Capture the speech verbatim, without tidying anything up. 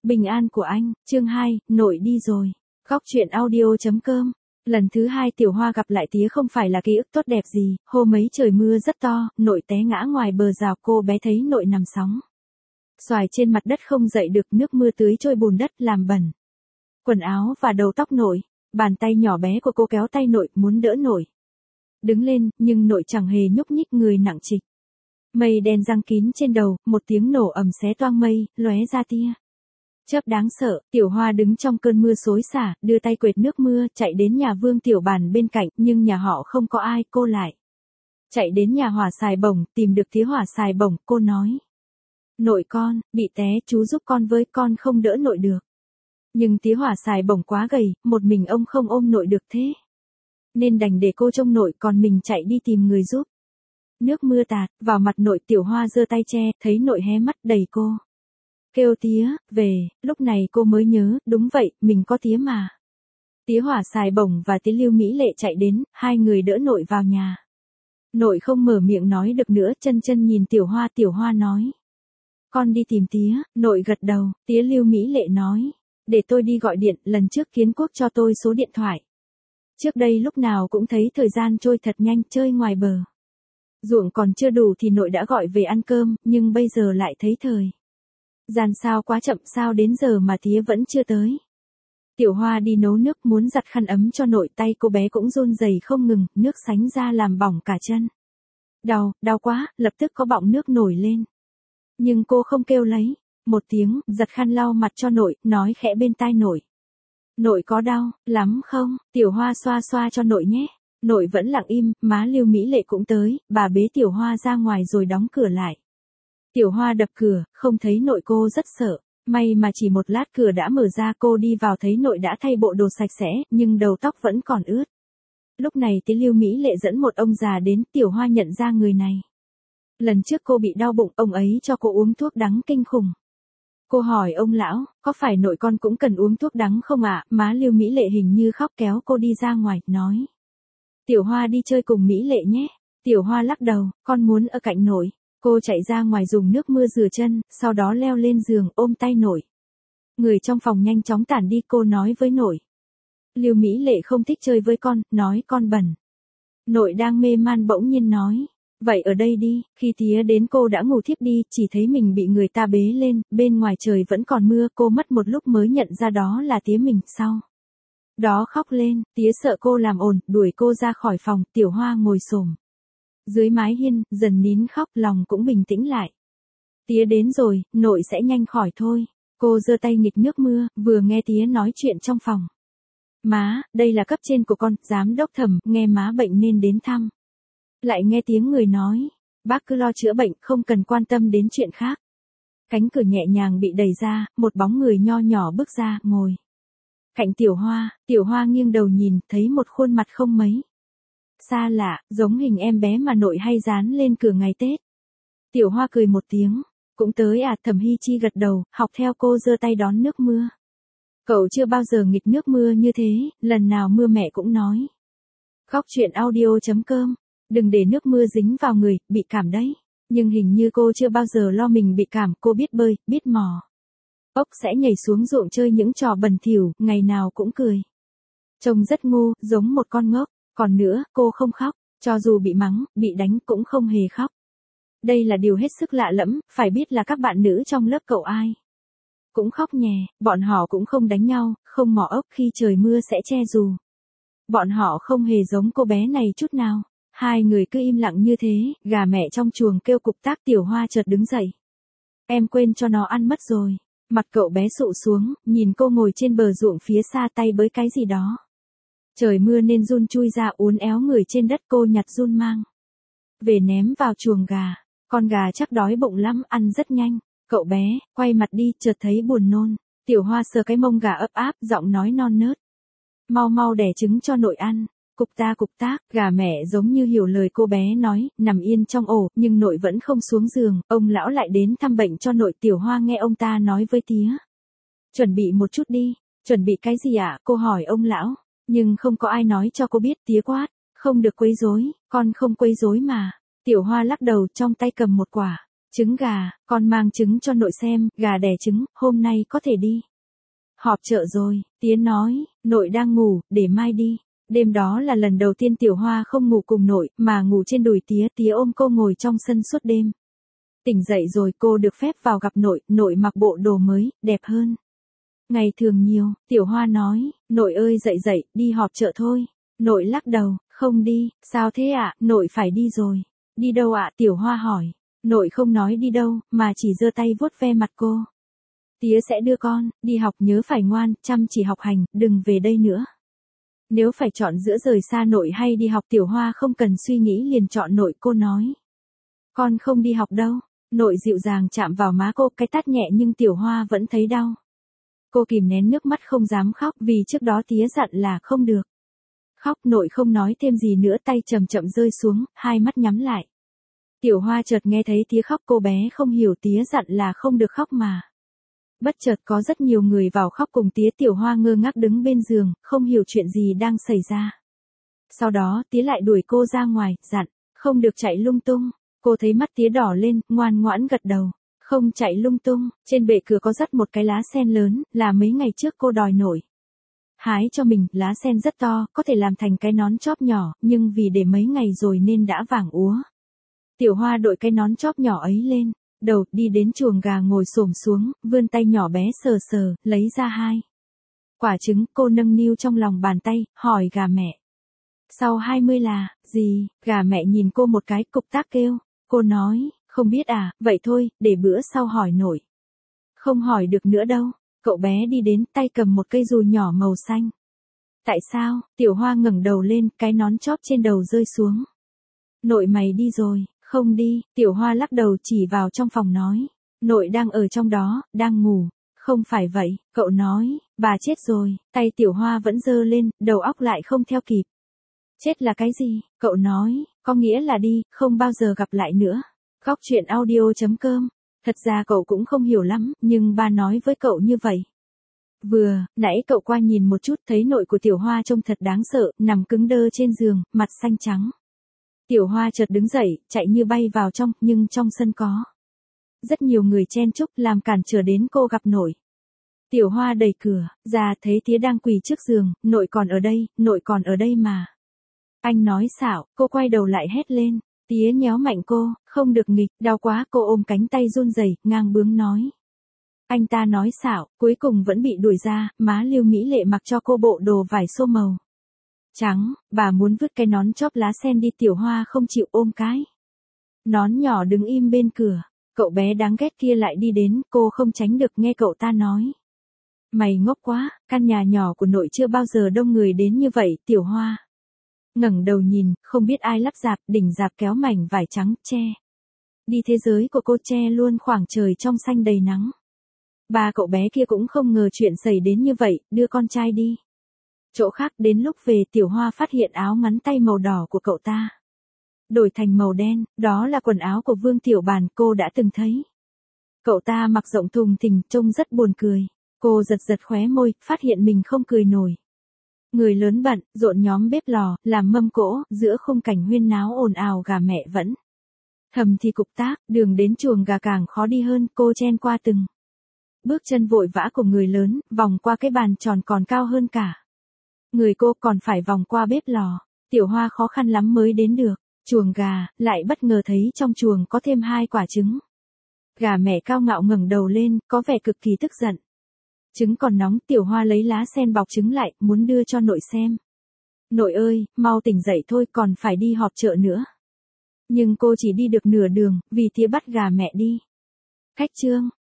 Bình an của anh, chương hai, nội đi rồi. Góc truyện audio.com. Lần thứ hai Tiểu Hoa gặp lại tía không phải là ký ức tốt đẹp gì, hôm ấy trời mưa rất to, nội té ngã ngoài bờ rào, cô bé thấy nội nằm sóng xoài trên mặt đất không dậy được, nước mưa tưới trôi bùn đất làm bẩn quần áo và đầu tóc nội. Bàn tay nhỏ bé của cô kéo tay nội, muốn đỡ nội đứng lên, nhưng nội chẳng hề nhúc nhích, người nặng trịch. Mây đen giăng kín trên đầu, một tiếng nổ ầm xé toang mây, lóe ra tia chớp đáng sợ. Tiểu Hoa đứng trong cơn mưa xối xả, đưa tay quệt nước mưa, chạy đến nhà Vương Tiểu Bàn bên cạnh, nhưng nhà họ không có ai, cô lại chạy đến nhà Hỏa Xài Bổng, tìm được tía Hỏa Xài Bổng, cô nói: "Nội con, bị té, chú giúp con với, con không đỡ nội được." Nhưng tía Hỏa Xài Bổng quá gầy, một mình ông không ôm nội được, thế nên đành để cô trông nội, còn mình chạy đi tìm người giúp. Nước mưa tạt vào mặt nội, Tiểu Hoa giơ tay che, thấy nội hé mắt đẩy cô, kêu tía, về. Lúc này cô mới nhớ, đúng vậy, mình có tía mà. Tía Hỏa Xài Bổng và tía Lưu Mỹ Lệ chạy đến, hai người đỡ nội vào nhà. Nội không mở miệng nói được nữa, chân chân nhìn Tiểu Hoa. Tiểu Hoa nói: "Con đi tìm tía." Nội gật đầu. Tía Lưu Mỹ Lệ nói: "Để tôi đi gọi điện, lần trước Kiến Quốc cho tôi số điện thoại. Trước đây lúc nào cũng thấy thời gian trôi thật nhanh, chơi ngoài bờ ruộng còn chưa đủ thì nội đã gọi về ăn cơm, nhưng bây giờ lại thấy thời gian sao quá chậm, sao đến giờ mà tía vẫn chưa tới." Tiểu Hoa đi nấu nước, muốn giặt khăn ấm cho nội, tay cô bé cũng run rẩy không ngừng, nước sánh ra làm bỏng cả chân. Đau, đau quá, lập tức có bọng nước nổi lên. Nhưng cô không kêu lấy một tiếng, giặt khăn lau mặt cho nội, nói khẽ bên tai nội: "Nội có đau lắm không? Tiểu Hoa xoa xoa cho nội nhé." Nội vẫn lặng im, má Lưu Mỹ Lệ cũng tới, bà bế Tiểu Hoa ra ngoài rồi đóng cửa lại. Tiểu Hoa đập cửa, không thấy nội, cô rất sợ. May mà chỉ một lát cửa đã mở ra, cô đi vào thấy nội đã thay bộ đồ sạch sẽ, nhưng đầu tóc vẫn còn ướt. Lúc này tía Lưu Mỹ Lệ dẫn một ông già đến, Tiểu Hoa nhận ra người này. Lần trước cô bị đau bụng, ông ấy cho cô uống thuốc đắng kinh khủng. Cô hỏi ông lão: "Có phải nội con cũng cần uống thuốc đắng không ạ?" Má Lưu Mỹ Lệ hình như khóc, kéo cô đi ra ngoài, nói: "Tiểu Hoa đi chơi cùng Mỹ Lệ nhé." Tiểu Hoa lắc đầu: "Con muốn ở cạnh nội." Cô chạy ra ngoài dùng nước mưa rửa chân, sau đó leo lên giường ôm tay nội. Người trong phòng nhanh chóng tản đi, cô nói với nội: "Lưu Mỹ Lệ không thích chơi với con, nói con bẩn." Nội đang mê man bỗng nhiên nói: "Vậy ở đây đi." Khi tía đến cô đã ngủ thiếp đi, chỉ thấy mình bị người ta bế lên, bên ngoài trời vẫn còn mưa, cô mất một lúc mới nhận ra đó là tía mình, sau đó khóc lên. Tía sợ cô làm ồn, đuổi cô ra khỏi phòng. Tiểu Hoa ngồi xổm dưới mái hiên, dần nín khóc, lòng cũng bình tĩnh lại. "Tía đến rồi, nội sẽ nhanh khỏi thôi." Cô giơ tay nghịch nước mưa, vừa nghe tía nói chuyện trong phòng: "Má, đây là cấp trên của con, giám đốc Thẩm, nghe má bệnh nên đến thăm." Lại nghe tiếng người nói: "Bác cứ lo chữa bệnh, không cần quan tâm đến chuyện khác." Cánh cửa nhẹ nhàng bị đẩy ra, một bóng người nho nhỏ bước ra, ngồi cạnh Tiểu Hoa. Tiểu Hoa nghiêng đầu nhìn, thấy một khuôn mặt không mấy xa lạ, giống hình em bé mà nội hay dán lên cửa ngày Tết. Tiểu Hoa cười một tiếng: "Cũng tới à?" Thẩm Hy Chi gật đầu, học theo cô giơ tay đón nước mưa. "Cậu chưa bao giờ nghịch nước mưa như thế, lần nào mưa mẹ cũng nói." Góc truyện audio.com. Đừng để nước mưa dính vào người, bị cảm đấy. Nhưng hình như cô chưa bao giờ lo mình bị cảm, cô biết bơi, biết mò ốc, sẽ nhảy xuống ruộng chơi những trò bẩn thỉu, ngày nào cũng cười. Trông rất ngu, giống một con ngốc. Còn nữa, cô không khóc, cho dù bị mắng, bị đánh cũng không hề khóc. Đây là điều hết sức lạ lẫm, phải biết là các bạn nữ trong lớp cậu ai cũng khóc nhè, bọn họ cũng không đánh nhau, không mò ốc, khi trời mưa sẽ che dù. Bọn họ không hề giống cô bé này chút nào. Hai người cứ im lặng như thế, gà mẹ trong chuồng kêu cục tác. Tiểu Hoa chợt đứng dậy: "Em quên cho nó ăn mất rồi." Mặt cậu bé sụ xuống, nhìn cô ngồi trên bờ ruộng phía xa, tay bới cái gì đó. Trời mưa nên giun chui ra, uốn éo người trên đất. Cô nhặt giun mang về ném vào chuồng gà. Con gà chắc đói bụng lắm, ăn rất nhanh. Cậu bé quay mặt đi, chợt thấy buồn nôn. Tiểu Hoa sờ cái mông gà ấp áp, giọng nói non nớt: "Mau mau đẻ trứng cho nội ăn." Cục ta cục tác, gà mẹ giống như hiểu lời cô bé nói, nằm yên trong ổ, nhưng nội vẫn không xuống giường. Ông lão lại đến thăm bệnh cho nội. Tiểu Hoa nghe ông ta nói với tía: "Chuẩn bị một chút đi." "Chuẩn bị cái gì ạ?" cô hỏi ông lão. Nhưng không có ai nói cho cô biết. Tía quát: "Không được quấy rối." "Con không quấy rối mà." Tiểu Hoa lắc đầu, trong tay cầm một quả Trứng gà, con mang trứng cho nội xem, gà đẻ trứng, hôm nay có thể đi. Họp chợ rồi, tía nói, nội đang ngủ, để mai đi. Đêm đó là lần đầu tiên Tiểu Hoa không ngủ cùng nội, mà ngủ trên đùi tía, tía ôm cô ngồi trong sân suốt đêm. Tỉnh dậy rồi cô được phép vào gặp nội, nội mặc bộ đồ mới, đẹp hơn ngày thường nhiều. Tiểu Hoa nói, nội ơi dậy dậy, đi họp chợ thôi. Nội lắc đầu, không đi. Sao thế ạ? Nội phải đi rồi. Đi đâu ạ? Tiểu Hoa hỏi. Nội không nói đi đâu, mà chỉ giơ tay vuốt ve mặt cô. Tía sẽ đưa con, đi học nhớ phải ngoan, chăm chỉ học hành, đừng về đây nữa. Nếu phải chọn giữa rời xa nội hay đi học, Tiểu Hoa không cần suy nghĩ liền chọn nội. Cô nói, con không đi học đâu. Nội dịu dàng chạm vào má cô, cái tát nhẹ nhưng Tiểu Hoa vẫn thấy đau. Cô kìm nén nước mắt không dám khóc, vì trước đó tía dặn là không được khóc. Nội không nói thêm gì nữa, tay chậm chậm rơi xuống, hai mắt nhắm lại. Tiểu Hoa chợt nghe thấy tía khóc, cô bé không hiểu tía dặn là không được khóc mà. Bất chợt có rất nhiều người vào khóc cùng tía. Tiểu Hoa ngơ ngác đứng bên giường, không hiểu chuyện gì đang xảy ra. Sau đó tía lại đuổi cô ra ngoài, dặn, không được chạy lung tung. Cô thấy mắt tía đỏ lên, ngoan ngoãn gật đầu, không chạy lung tung. Trên bệ cửa có rắc một cái lá sen lớn, là mấy ngày trước cô đòi nổi hái cho mình. Lá sen rất to, có thể làm thành cái nón chóp nhỏ, nhưng vì để mấy ngày rồi nên đã vàng úa. Tiểu Hoa đội cái nón chóp nhỏ ấy lên đầu, đi đến chuồng gà ngồi xổm xuống, vươn tay nhỏ bé sờ sờ, lấy ra hai quả trứng. Cô nâng niu trong lòng bàn tay, hỏi gà mẹ, sau hai mươi là gì? Gà mẹ nhìn cô một cái, cục tác kêu. Cô nói, không biết à, vậy thôi, để bữa sau hỏi nội. Không hỏi được nữa đâu. Cậu bé đi đến, tay cầm một cây dùi nhỏ màu xanh. Tại sao? Tiểu Hoa ngẩng đầu lên, cái nón chóp trên đầu rơi xuống. Nội mày đi rồi. Không đi. Tiểu Hoa lắc đầu chỉ vào trong phòng nói, nội đang ở trong đó, đang ngủ. Không phải vậy, cậu nói, bà chết rồi. Tay Tiểu Hoa vẫn giơ lên, đầu óc lại không theo kịp. Chết là cái gì? Cậu nói, có nghĩa là đi, không bao giờ gặp lại nữa. Góc truyện audio chấm com. Thật ra cậu cũng không hiểu lắm, nhưng ba nói với cậu như vậy. Vừa, nãy cậu qua nhìn một chút, thấy nội của Tiểu Hoa trông thật đáng sợ, nằm cứng đơ trên giường, mặt xanh trắng. Tiểu Hoa chợt đứng dậy, chạy như bay vào trong, nhưng trong sân có rất nhiều người chen chúc, làm cản trở đến cô gặp nội. Tiểu Hoa đẩy cửa ra, thấy tía đang quỳ trước giường. Nội còn ở đây, nội còn ở đây mà. Anh nói xạo. Cô quay đầu lại hét lên. Tía nhéo mạnh cô, không được nghịch, đau quá. Cô ôm cánh tay run rẩy, ngang bướng nói. Anh ta nói xạo, cuối cùng vẫn bị đuổi ra. Má Lưu Mỹ Lệ mặc cho cô bộ đồ vải xô màu trắng, bà muốn vứt cái nón chóp lá sen đi. Tiểu Hoa không chịu, ôm cái nón nhỏ đứng im bên cửa. Cậu bé đáng ghét kia lại đi đến, cô không tránh được, nghe cậu ta nói. Mày ngốc quá, căn nhà nhỏ của nội chưa bao giờ đông người đến như vậy. Tiểu Hoa ngẩng đầu nhìn, không biết ai lắp rạp, đỉnh rạp kéo mảnh vải trắng, che đi thế giới của cô, che luôn khoảng trời trong xanh đầy nắng. Ba cậu bé kia cũng không ngờ chuyện xảy đến như vậy, đưa con trai đi chỗ khác. Đến lúc về, Tiểu Hoa phát hiện áo ngắn tay màu đỏ của cậu ta đổi thành màu đen, đó là quần áo của Vương Tiểu Bàn, cô đã từng thấy. Cậu ta mặc rộng thùng thình, trông rất buồn cười. Cô giật giật khóe môi, phát hiện mình không cười nổi. Người lớn bận, rộn nhóm bếp lò, làm mâm cỗ, giữa khung cảnh huyên náo ồn ào. Gà mẹ vẫn thầm thì cục tác, đường đến chuồng gà càng khó đi hơn. Cô chen qua từng bước chân vội vã của người lớn, vòng qua cái bàn tròn còn cao hơn cả người cô, còn phải vòng qua bếp lò. Tiểu Hoa khó khăn lắm mới đến được chuồng gà, lại bất ngờ thấy trong chuồng có thêm hai quả trứng. Gà mẹ cao ngạo ngẩng đầu lên, có vẻ cực kỳ tức giận. Trứng còn nóng. Tiểu Hoa lấy lá sen bọc trứng lại, muốn đưa cho nội xem. Nội ơi, mau tỉnh dậy thôi, còn phải đi họp chợ nữa. Nhưng cô chỉ đi được nửa đường, vì tía bắt gà mẹ đi. Cách chương.